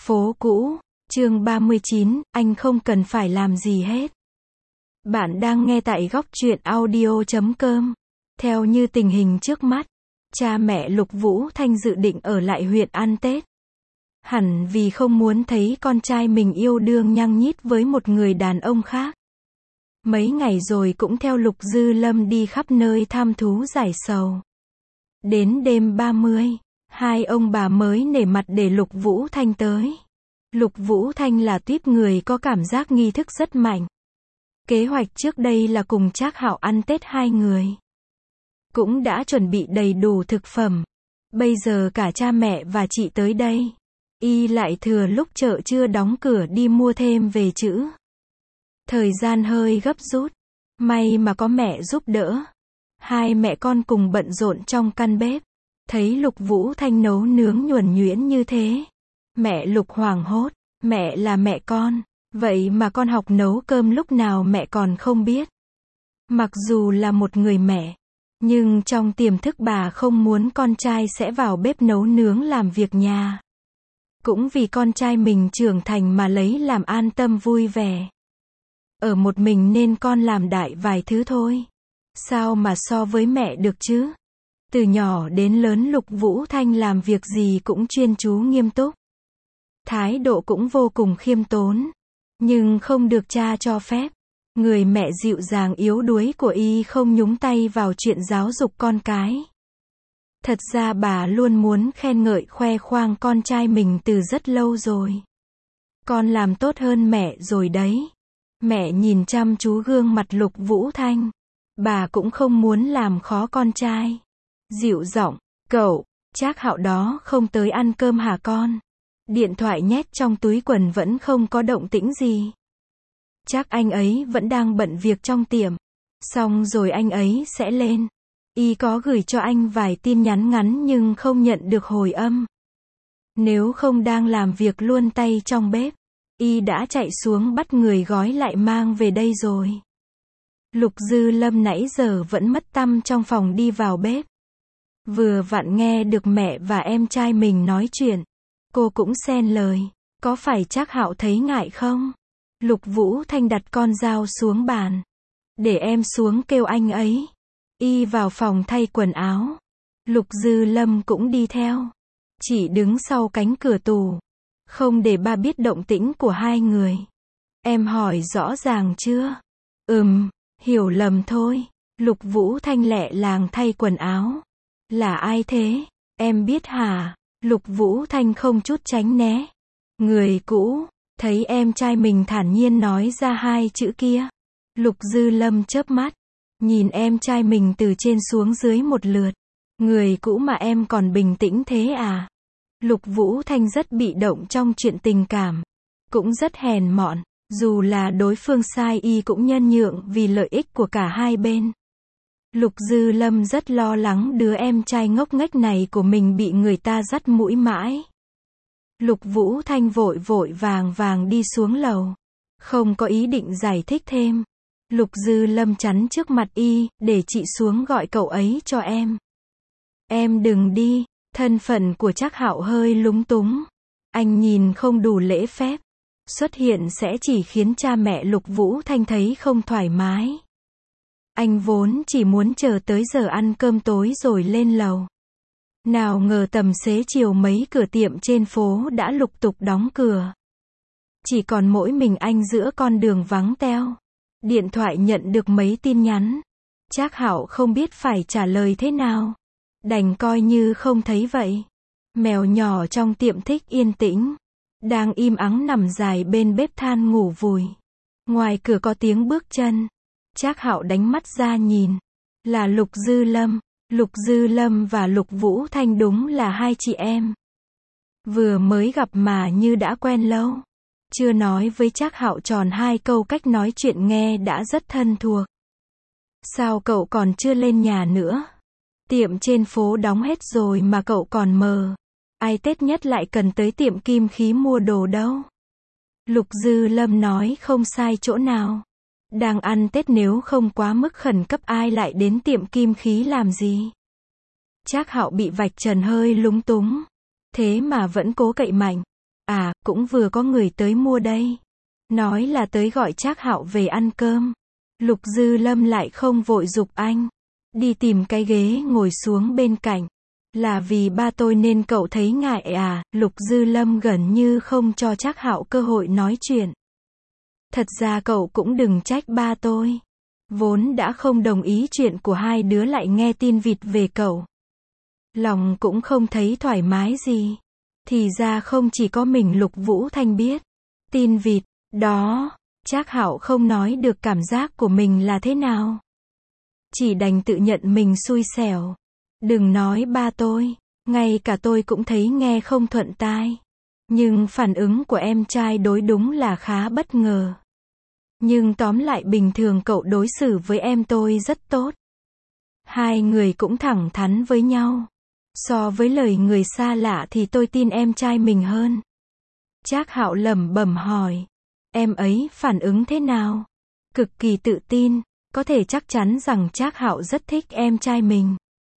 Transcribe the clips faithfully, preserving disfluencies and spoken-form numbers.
Phố cũ, chương ba mươi chín, anh không cần phải làm gì hết. Bạn đang nghe tại góc truyện audio chấm com. Theo như tình hình trước mắt, cha mẹ Lục Vũ Thanh dự định ở lại huyện ăn Tết. Hẳn vì không muốn thấy con trai mình yêu đương nhăng nhít với một người đàn ông khác. Mấy ngày rồi cũng theo Lục Dư Lâm đi khắp nơi thăm thú giải sầu. Đến đêm ba mươi, hai ông bà mới nể mặt để Lục Vũ Thanh tới. Lục Vũ Thanh là tuýp người có cảm giác nghi thức rất mạnh. Kế hoạch trước đây là cùng Trác Hạo ăn Tết hai người. Cũng đã chuẩn bị đầy đủ thực phẩm. Bây giờ cả cha mẹ và chị tới đây. Y lại thừa lúc chợ chưa đóng cửa đi mua thêm về chữ. Thời gian hơi gấp rút. May mà có mẹ giúp đỡ. Hai mẹ con cùng bận rộn trong căn bếp. Thấy Lục Vũ Thanh nấu nướng nhuần nhuyễn như thế. Mẹ Lục hoảng hốt. Mẹ là mẹ con. Vậy mà con học nấu cơm lúc nào mẹ còn không biết. Mặc dù là một người mẹ. Nhưng trong tiềm thức bà không muốn con trai sẽ vào bếp nấu nướng làm việc nhà. Cũng vì con trai mình trưởng thành mà lấy làm an tâm vui vẻ. Ở một mình nên con làm đại vài thứ thôi. Sao mà so với mẹ được chứ? Từ nhỏ đến lớn Lục Vũ Thanh làm việc gì cũng chuyên chú nghiêm túc. Thái độ cũng vô cùng khiêm tốn. Nhưng không được cha cho phép. Người mẹ dịu dàng yếu đuối của y không nhúng tay vào chuyện giáo dục con cái. Thật ra bà luôn muốn khen ngợi khoe khoang con trai mình từ rất lâu rồi. Con làm tốt hơn mẹ rồi đấy. Mẹ nhìn chăm chú gương mặt Lục Vũ Thanh. Bà cũng không muốn làm khó con trai. Dịu giọng, cậu, Trác Hạo đó không tới ăn cơm hả con? Điện thoại nhét trong túi quần vẫn không có động tĩnh gì. Chắc anh ấy vẫn đang bận việc trong tiệm. Xong rồi anh ấy sẽ lên. Y có gửi cho anh vài tin nhắn ngắn nhưng không nhận được hồi âm. Nếu không đang làm việc luôn tay trong bếp, Y đã chạy xuống bắt người gói lại mang về đây rồi. Lục Dư Lâm nãy giờ vẫn mất tăm trong phòng đi vào bếp. Vừa vặn nghe được mẹ và em trai mình nói chuyện. Cô cũng xen lời. Có phải Trác Hạo thấy ngại không? Lục Vũ Thanh đặt con dao xuống bàn. Để em xuống kêu anh ấy. Y vào phòng thay quần áo. Lục Dư Lâm cũng đi theo. Chỉ đứng sau cánh cửa tủ. Không để ba biết động tĩnh của hai người. Em hỏi rõ ràng chưa? Ừm, hiểu lầm thôi. Lục Vũ Thanh lẹ làng thay quần áo. Là ai thế? Em biết hả? Lục Vũ Thanh không chút tránh né. Người cũ. Thấy em trai mình thản nhiên nói ra hai chữ kia. Lục Dư Lâm chớp mắt. Nhìn em trai mình từ trên xuống dưới một lượt. Người cũ mà em còn bình tĩnh thế à? Lục Vũ Thanh rất bị động trong chuyện tình cảm. Cũng rất hèn mọn. Dù là đối phương sai y cũng nhân nhượng vì lợi ích của cả hai bên. Lục Dư Lâm rất lo lắng đứa em trai ngốc nghếch này của mình bị người ta dắt mũi mãi. Lục Vũ Thanh vội vội vàng vàng đi xuống lầu. Không có ý định giải thích thêm. Lục Dư Lâm chắn trước mặt y, để chị xuống gọi cậu ấy cho em. Em đừng đi, thân phận của Trác Hạo hơi lúng túng. Anh nhìn không đủ lễ phép. Xuất hiện sẽ chỉ khiến cha mẹ Lục Vũ Thanh thấy không thoải mái. Anh vốn chỉ muốn chờ tới giờ ăn cơm tối rồi lên lầu. Nào ngờ tầm xế chiều mấy cửa tiệm trên phố đã lục tục đóng cửa. Chỉ còn mỗi mình anh giữa con đường vắng teo. Điện thoại nhận được mấy tin nhắn. Trác Hạo không biết phải trả lời thế nào. Đành coi như không thấy vậy. Mèo nhỏ trong tiệm thích yên tĩnh. Đang im ắng nằm dài bên bếp than ngủ vùi. Ngoài cửa có tiếng bước chân. Trác Hạo đánh mắt ra nhìn. Là Lục Dư Lâm. Lục Dư Lâm và Lục Vũ Thanh đúng là hai chị em. Vừa mới gặp mà như đã quen lâu. Chưa nói với Trác Hạo tròn hai câu cách nói chuyện nghe đã rất thân thuộc. Sao cậu còn chưa lên nhà nữa? Tiệm trên phố đóng hết rồi mà cậu còn mờ. Ai Tết nhất lại cần tới tiệm kim khí mua đồ đâu. Lục Dư Lâm nói không sai chỗ nào. Đang ăn Tết nếu không quá mức khẩn cấp ai lại đến tiệm kim khí làm gì? Trác Hạo bị vạch trần hơi lúng túng. Thế mà vẫn cố cậy mạnh. À, cũng vừa có người tới mua đây. Nói là tới gọi Trác Hạo về ăn cơm. Lục Dư Lâm lại không vội giục anh. Đi tìm cái ghế ngồi xuống bên cạnh. Là vì ba tôi nên cậu thấy ngại à? Lục Dư Lâm gần như không cho Trác Hạo cơ hội nói chuyện. Thật ra cậu cũng đừng trách ba tôi. Vốn đã không đồng ý chuyện của hai đứa lại nghe tin vịt về cậu. Lòng cũng không thấy thoải mái gì. Thì ra không chỉ có mình Lục Vũ Thanh biết. Tin vịt, đó, Trác Hạo không nói được cảm giác của mình là thế nào. Chỉ đành tự nhận mình xui xẻo. Đừng nói ba tôi, ngay cả tôi cũng thấy nghe không thuận tai. Nhưng phản ứng của em trai đối đúng là khá bất ngờ. Nhưng tóm lại bình thường cậu đối xử với em tôi rất tốt. Hai người cũng thẳng thắn với nhau. So với lời người xa lạ thì tôi tin em trai mình hơn. Trác Hạo lẩm bẩm hỏi. Em ấy phản ứng thế nào? Cực kỳ tự tin, có thể chắc chắn rằng Trác Hạo rất thích em trai mình.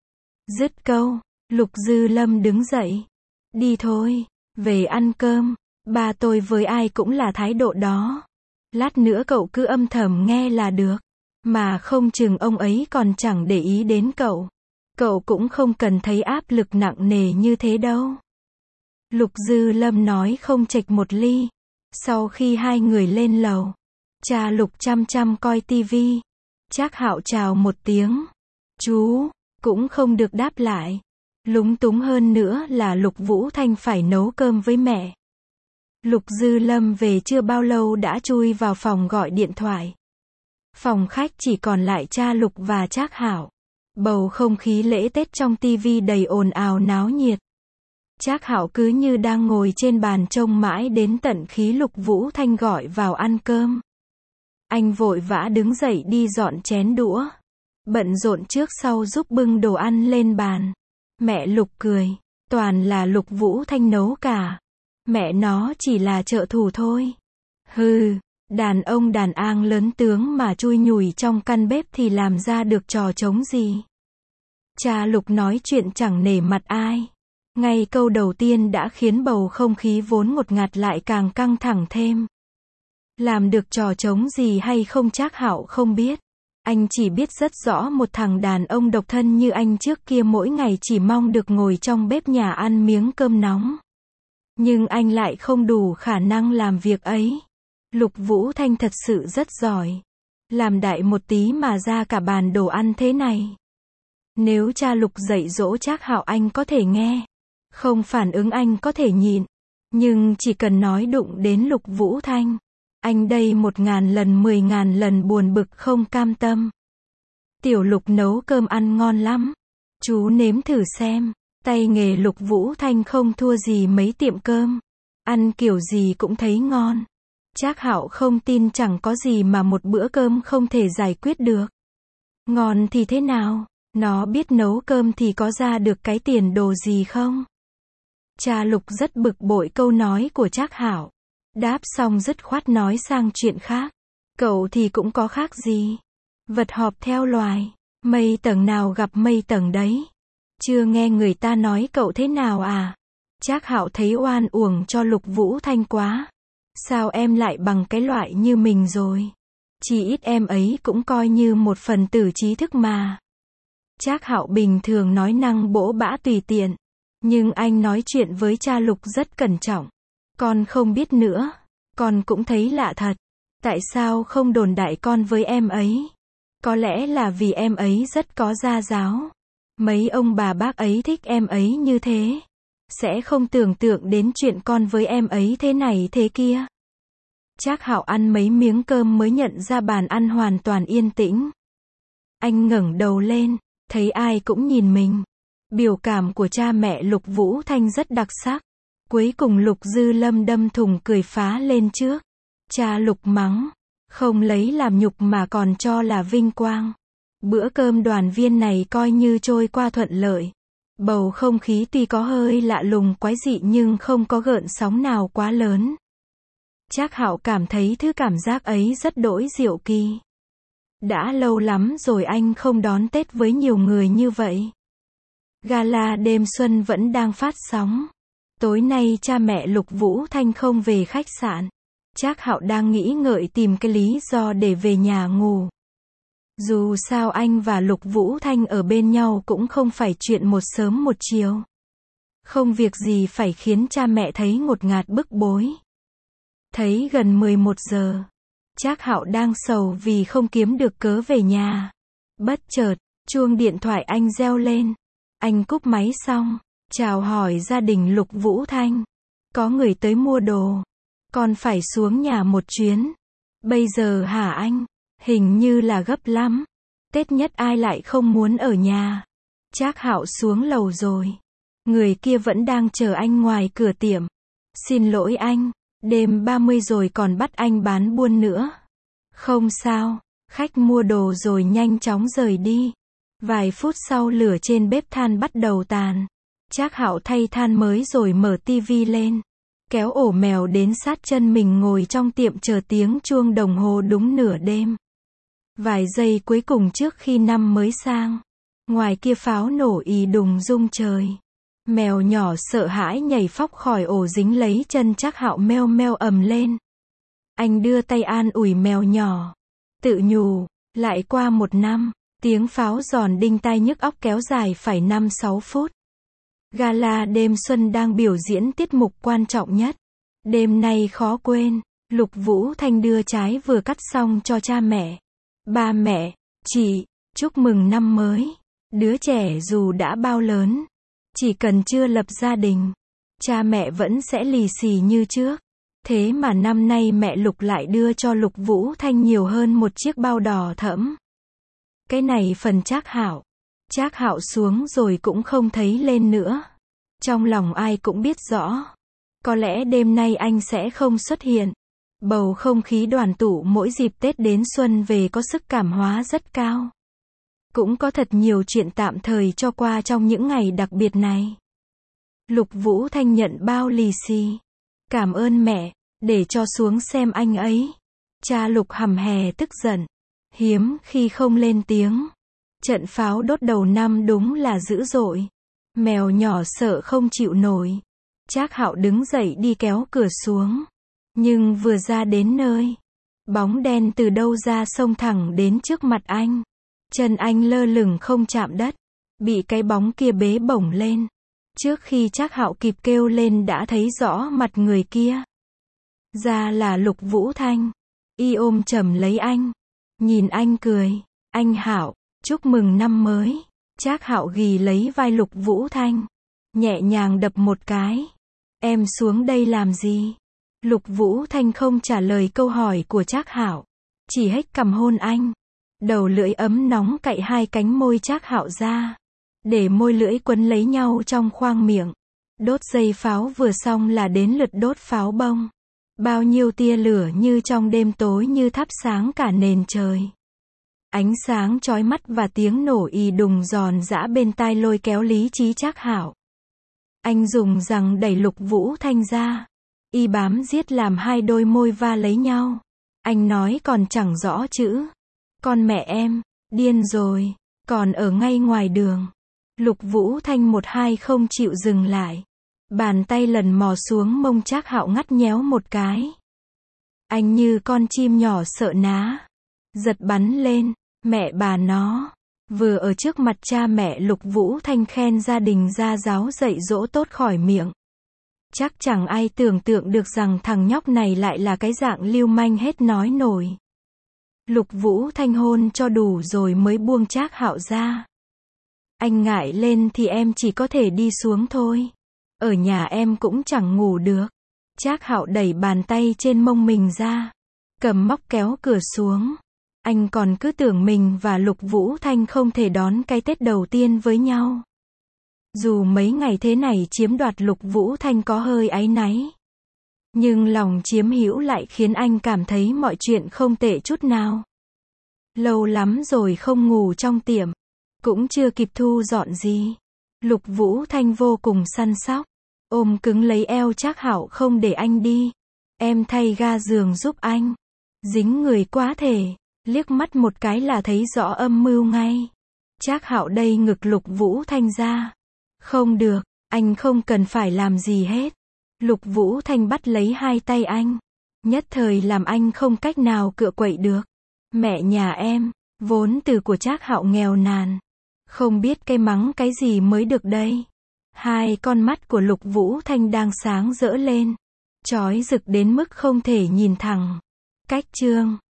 Dứt câu, Lục Dư Lâm đứng dậy. Đi thôi, về ăn cơm. Ba tôi với ai cũng là thái độ đó. Lát nữa cậu cứ âm thầm nghe là được. Mà không chừng ông ấy còn chẳng để ý đến cậu. Cậu cũng không cần thấy áp lực nặng nề như thế đâu. Lục Dư Lâm nói không chệch một ly. Sau khi hai người lên lầu, cha Lục chăm chăm coi tivi. Trác Hạo chào một tiếng. Chú, cũng không được đáp lại. Lúng túng hơn nữa là Lục Vũ Thanh phải nấu cơm với mẹ. Lục Dư Lâm về chưa bao lâu đã chui vào phòng gọi điện thoại. Phòng khách chỉ còn lại cha Lục và Trác Hạo. Bầu không khí lễ Tết trong tivi đầy ồn ào náo nhiệt. Trác Hạo cứ như đang ngồi trên bàn trông mãi đến tận khi Lục Vũ Thanh gọi vào ăn cơm. Anh vội vã đứng dậy đi dọn chén đũa. Bận rộn trước sau giúp bưng đồ ăn lên bàn. Mẹ Lục cười. Toàn là Lục Vũ Thanh nấu cả. Mẹ nó chỉ là trợ thủ thôi. Hừ, đàn ông đàn ang lớn tướng mà chui nhủi trong căn bếp thì làm ra được trò trống gì. Cha Lục nói chuyện chẳng nể mặt ai. Ngay câu đầu tiên đã khiến bầu không khí vốn ngột ngạt lại càng căng thẳng thêm. Làm được trò trống gì hay không Trác Hạo không biết. Anh chỉ biết rất rõ một thằng đàn ông độc thân như anh trước kia mỗi ngày chỉ mong được ngồi trong bếp nhà ăn miếng cơm nóng. Nhưng anh lại không đủ khả năng làm việc ấy. Lục Vũ Thanh thật sự rất giỏi. Làm đại một tí mà ra cả bàn đồ ăn thế này. Nếu cha Lục dạy dỗ Trác Hạo anh có thể nghe. Không phản ứng anh có thể nhịn. Nhưng chỉ cần nói đụng đến Lục Vũ Thanh. Anh đây một ngàn lần mười ngàn lần buồn bực không cam tâm. Tiểu Lục nấu cơm ăn ngon lắm. Chú nếm thử xem. Tay nghề Lục Vũ Thanh không thua gì mấy tiệm cơm. Ăn kiểu gì cũng thấy ngon. Trác Hạo không tin chẳng có gì mà một bữa cơm không thể giải quyết được. Ngon thì thế nào? Nó biết nấu cơm thì có ra được cái tiền đồ gì không? Cha Lục rất bực bội câu nói của Trác Hạo. Đáp xong dứt khoát nói sang chuyện khác. Cậu thì cũng có khác gì? Vật họp theo loài. Mây tầng nào gặp mây tầng đấy. Chưa nghe người ta nói cậu thế nào à? Trác Hạo thấy oan uổng cho Lục Vũ Thanh quá. Sao em lại bằng cái loại như mình rồi? Chỉ ít em ấy cũng coi như một phần tử trí thức mà. Trác Hạo bình thường nói năng bỗ bã tùy tiện. Nhưng anh nói chuyện với cha Lục rất cẩn trọng. Con không biết nữa. Con cũng thấy lạ thật. Tại sao không đồn đại con với em ấy? Có lẽ là vì em ấy rất có gia giáo. Mấy ông bà bác ấy thích em ấy như thế. Sẽ không tưởng tượng đến chuyện con với em ấy thế này thế kia. Trác Hạo ăn mấy miếng cơm mới nhận ra bàn ăn hoàn toàn yên tĩnh. Anh ngẩng đầu lên, thấy ai cũng nhìn mình. Biểu cảm của cha mẹ Lục Vũ Thanh rất đặc sắc. Cuối cùng Lục Dư Lâm đâm thùng cười phá lên trước. Cha Lục mắng, không lấy làm nhục mà còn cho là vinh quang. Bữa cơm đoàn viên này coi như trôi qua thuận lợi. Bầu không khí tuy có hơi lạ lùng quái dị nhưng không có gợn sóng nào quá lớn. Trác Hạo cảm thấy thứ cảm giác ấy rất đỗi diệu kỳ. Đã lâu lắm rồi anh không đón Tết với nhiều người như vậy. Gala đêm xuân vẫn đang phát sóng. Tối nay cha mẹ Lục Vũ Thanh không về khách sạn. Trác Hạo đang nghĩ ngợi tìm cái lý do để về nhà ngủ. Dù sao anh và Lục Vũ Thanh ở bên nhau cũng không phải chuyện một sớm một chiều. Không việc gì phải khiến cha mẹ thấy ngột ngạt bức bối. Thấy gần mười một giờ, Trác Hạo đang sầu vì không kiếm được cớ về nhà. Bất chợt, chuông điện thoại anh reo lên. Anh cúp máy xong, chào hỏi gia đình Lục Vũ Thanh. Có người tới mua đồ. Con phải xuống nhà một chuyến. Bây giờ hả anh? Hình như là gấp lắm. Tết nhất ai lại không muốn ở nhà. Trác Hạo xuống lầu rồi. Người kia vẫn đang chờ anh ngoài cửa tiệm. Xin lỗi anh, đêm ba mươi rồi còn bắt anh bán buôn nữa. Không sao, khách mua đồ rồi nhanh chóng rời đi. Vài phút sau lửa trên bếp than bắt đầu tàn. Trác Hạo thay than mới rồi mở tivi lên. Kéo ổ mèo đến sát chân mình ngồi trong tiệm chờ tiếng chuông đồng hồ đúng nửa đêm. Vài giây cuối cùng trước khi năm mới sang. Ngoài kia pháo nổ ì đùng rung trời. Mèo nhỏ sợ hãi nhảy phóc khỏi ổ dính lấy chân Trác Hạo meo meo ầm lên. Anh đưa tay an ủi mèo nhỏ. Tự nhủ, lại qua một năm, tiếng pháo giòn đinh tai nhức óc kéo dài phải năm sáu phút. Gala đêm xuân đang biểu diễn tiết mục quan trọng nhất. Đêm nay khó quên, Lục Vũ Thanh đưa trái vừa cắt xong cho cha mẹ. Ba mẹ, chị, chúc mừng năm mới. Đứa trẻ dù đã bao lớn, chỉ cần chưa lập gia đình, cha mẹ vẫn sẽ lì xì như trước. Thế mà năm nay mẹ Lục lại đưa cho Lục Vũ Thanh nhiều hơn một chiếc bao đỏ thẫm. Cái này phần Trác Hạo. Trác Hạo xuống rồi cũng không thấy lên nữa. Trong lòng ai cũng biết rõ. Có lẽ đêm nay anh sẽ không xuất hiện. Bầu không khí đoàn tụ mỗi dịp Tết đến xuân về có sức cảm hóa rất cao. Cũng có thật nhiều chuyện tạm thời cho qua trong những ngày đặc biệt này. Lục Vũ Thanh nhận bao lì xì. Cảm ơn mẹ, để cho xuống xem anh ấy. Cha Lục hầm hè tức giận. Hiếm khi không lên tiếng. Trận pháo đốt đầu năm đúng là dữ dội. Mèo nhỏ sợ không chịu nổi. Trác Hạo đứng dậy đi kéo cửa xuống. Nhưng vừa ra đến nơi, bóng đen từ đâu ra xông thẳng đến trước mặt anh. Chân anh lơ lửng không chạm đất, bị cái bóng kia bế bổng lên. Trước khi Trác Hạo kịp kêu lên đã thấy rõ mặt người kia. Ra là Lục Vũ Thanh. Y ôm chầm lấy anh, nhìn anh cười. Anh Hạo, chúc mừng năm mới. Trác Hạo ghì lấy vai Lục Vũ Thanh, nhẹ nhàng đập một cái. Em xuống đây làm gì? Lục Vũ Thanh không trả lời câu hỏi của Trác Hạo, chỉ hếch cằm hôn anh. Đầu lưỡi ấm nóng cạy hai cánh môi Trác Hạo ra, để môi lưỡi quấn lấy nhau trong khoang miệng. Đốt dây pháo vừa xong là đến lượt đốt pháo bông. Bao nhiêu tia lửa như trong đêm tối như thắp sáng cả nền trời. Ánh sáng chói mắt và tiếng nổ ì đùng giòn giã bên tai lôi kéo lý trí Trác Hạo. Anh dùng giằng đẩy Lục Vũ Thanh ra. Y bám giết làm hai đôi môi va lấy nhau. Anh nói còn chẳng rõ chữ. Con mẹ em, điên rồi, còn ở ngay ngoài đường. Lục Vũ Thanh một hai không chịu dừng lại. Bàn tay lần mò xuống mông Trác Hạo ngắt nhéo một cái. Anh như con chim nhỏ sợ ná. Giật bắn lên, mẹ bà nó. Vừa ở trước mặt cha mẹ Lục Vũ Thanh khen gia đình gia giáo dạy dỗ tốt khỏi miệng. Chắc chẳng ai tưởng tượng được rằng thằng nhóc này lại là cái dạng lưu manh hết nói nổi. Lục Vũ Thanh hôn cho đủ rồi mới buông Trác Hạo ra. Anh ngại lên thì em chỉ có thể đi xuống thôi. Ở nhà em cũng chẳng ngủ được. Trác Hạo đẩy bàn tay trên mông mình ra, cầm móc kéo cửa xuống. Anh còn cứ tưởng mình và Lục Vũ Thanh không thể đón cái Tết đầu tiên với nhau. Dù mấy ngày thế này chiếm đoạt Lục Vũ Thanh có hơi áy náy. Nhưng lòng chiếm hữu lại khiến anh cảm thấy mọi chuyện không tệ chút nào. Lâu lắm rồi không ngủ trong tiệm. Cũng chưa kịp thu dọn gì. Lục Vũ Thanh vô cùng săn sóc. Ôm cứng lấy eo Trác Hạo không để anh đi. Em thay ga giường giúp anh. Dính người quá thể. Liếc mắt một cái là thấy rõ âm mưu ngay. Trác Hạo đây ngực Lục Vũ Thanh ra. Không được, Anh không cần phải làm gì hết. Lục Vũ Thanh bắt lấy hai tay anh. Nhất thời làm anh không cách nào cựa quậy được. Mẹ nhà em, vốn từ của Trác Hạo nghèo nàn. Không biết cái mắng cái gì mới được đây. Hai con mắt của Lục Vũ Thanh đang sáng rỡ lên. Chói rực đến mức không thể nhìn thẳng. Cách chương